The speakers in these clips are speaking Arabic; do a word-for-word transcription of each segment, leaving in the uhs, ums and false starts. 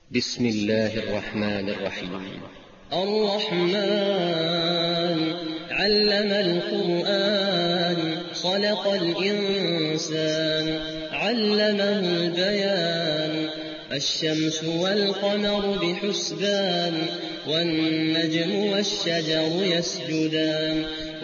بسم الله الرحمن الرحيم. الرحمن علم القرآن خلق الإنسان علمه البيان. الشمس والقمر بحسبان والنجم والشجر يسجدان.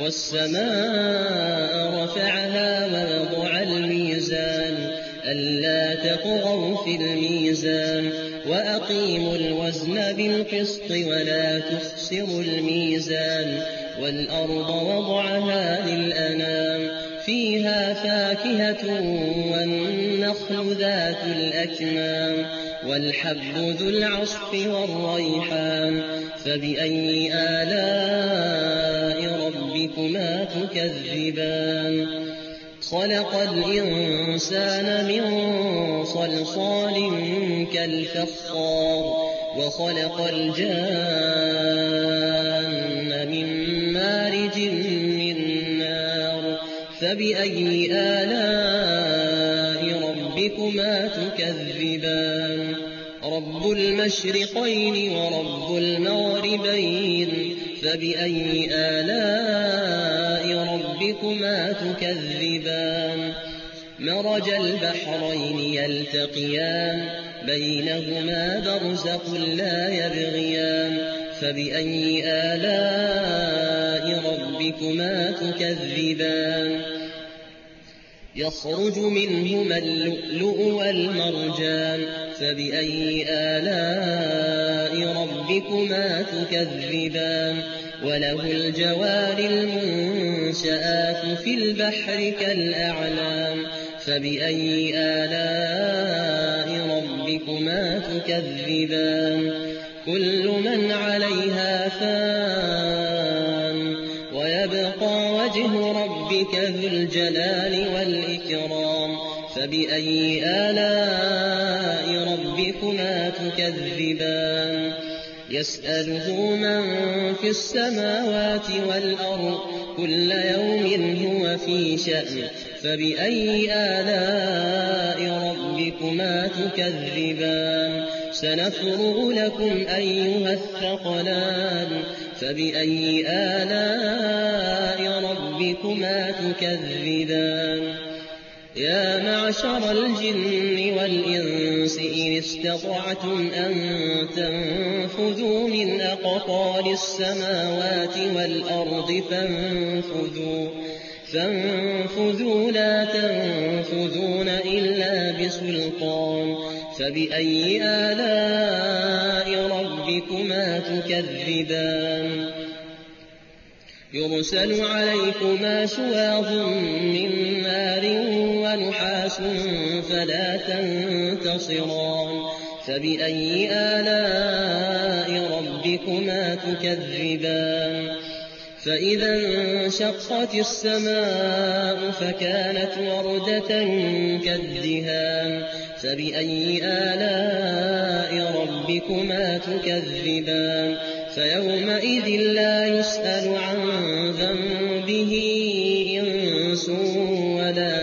والسماء رفعها ووضع الميزان ألا تطغوا في الميزان وأقيموا الوزن بالقسط ولا تخسروا الميزان. والأرض وضعها للأنام فيها فاكهة والنخل ذات الأكمام والحب ذو العصف والريحان. فبأي آلاء ربكما تكذبان؟ خلق الإنسان من صلصال كالفخار وخلق الجان من مارج من نار. فبأي آلاء ربكما تكذبان؟ رب المشرقين ورب المغربين. فبأي آلاء ربكما تكذبان؟ مرج البحرين يلتقيان بينهما برزخ لا يبغيان. فبأي آلاء ربكما تكذبان؟ يخرج منهما اللؤلؤ والمرجان. فبأي آلاء ربكما تكذبان؟ وله الجوار المنشآت في البحر كالأعلام. فبأي آلاء ربكما تكذبان؟ كل من عليها فان ويبقى وجه ربك ذو الجلال والإكرام. فبأي آلاء ربكما تكذبان؟ يسأله من في السماوات والأرض كل يوم هو في شأن. فبأي آلاء ربكما تكذبان؟ سنفرغ لكم أيها الثقلان. فبأي آلاء ربكما تكذبان؟ يا معشر الجن والإنس إن استطعتم أن تنفذوا من أقطار السماوات والأرض فانفذوا فانفذوا لا تنفذون إلا بسلطان. فبأي آلاء ربكما تكذبان؟ يرسل عليكما شواظ من نار ونحاس فلا تنتصران. فبأي آلاء ربكما تكذبان؟ فإذا انشقت السماء فكانت وردة كالدهان. فبأي آلاء ربكما تكذبان؟ فيومئذ لا يسأل عن ذنبه إنس ولا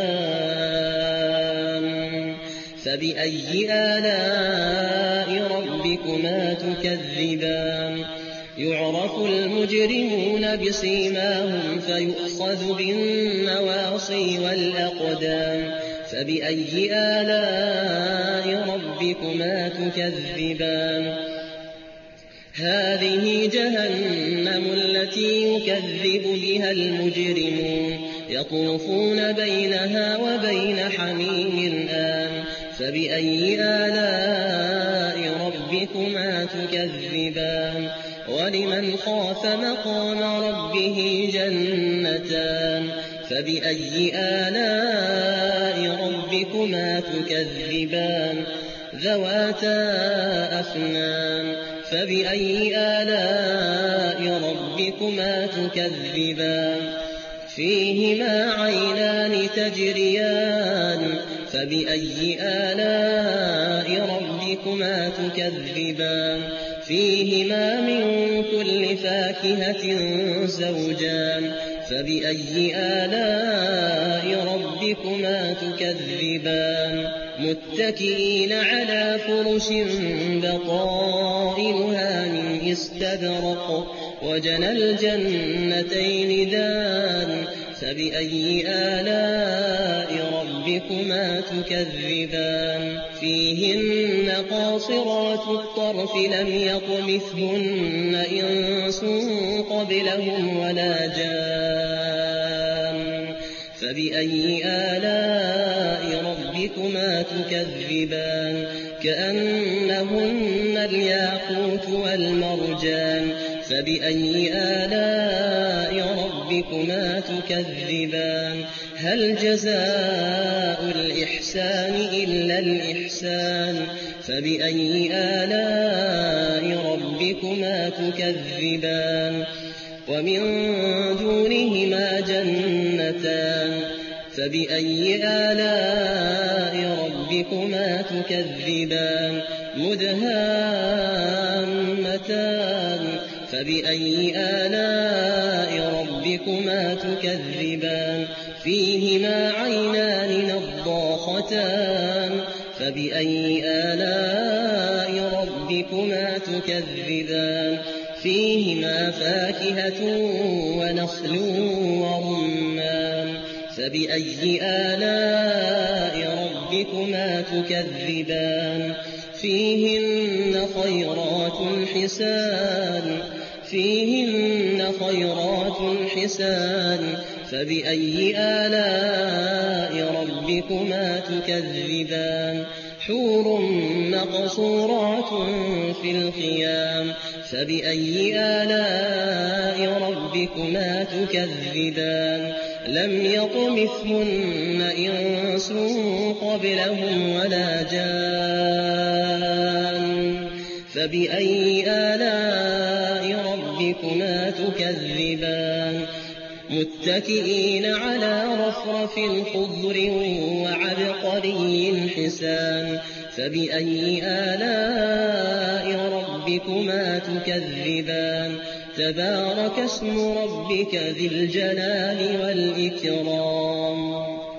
جان. فبأي آلاء ربكما تكذبان؟ يعرف المجرمون بسيماهم فيؤخذ بالنواصي والأقدام. فبأي آلاء ربكما تكذبان؟ هذه جهنم التي يكذب بها المجرمون يطوفون بينها وبين حميم آن. فبأي آلاء ربكما تكذبان؟ ولمن خاف مقام ربه جنتان. فبأي آلاء ربكما تكذبان؟ ذواتا أفنان. فبأي آلاء ربكما تكذبان؟ فيهما عينان تجريان. فبأي آلاء ربكما تكذبان؟ فيهما من كل فاكهة زوجان. فبأي آلاء ربكما تكذبان متكئين على فرش بطائنها من استبرق وجنى الجنتين دان فبأي آلاء ربكما تكذبان فيهن قاصرات الطرف لم يطمثهن إنس قبلهم ولا جان فبأي آلاء ربكما تكذبان كأنهن الياقوت والمرجان فبأي آلاء ربكما تكذبان هل جزاء الإحسان إلا الإحسان فبأي آلاء ربكما تكذبان ومن دونهما جنتان فبأي آلاء ربكما تكذبان مدهامتان فبأي آلاء ربكما تكذبان فيهما عينان نضاختان فبأي آلاء ربكما تكذبان فيهما فاكهة ونخل ورمان فبأي آلاء ربكما تكذبان فيهن خيرات حسان فيهن خيرات حسان فبأي آلاء ربكما تكذبان حور مقصورات في الخيام فبأي آلاء ربكما تكذبان لم يطمثهن إنس قبلهم ولا جان فبأي آلاء ربكما تكذبان متكئين على رفرف خضر وعبقري حسان فبأي آلاء ربكما تكذبان تبارك اسم ربك ذي الجلال والإكرام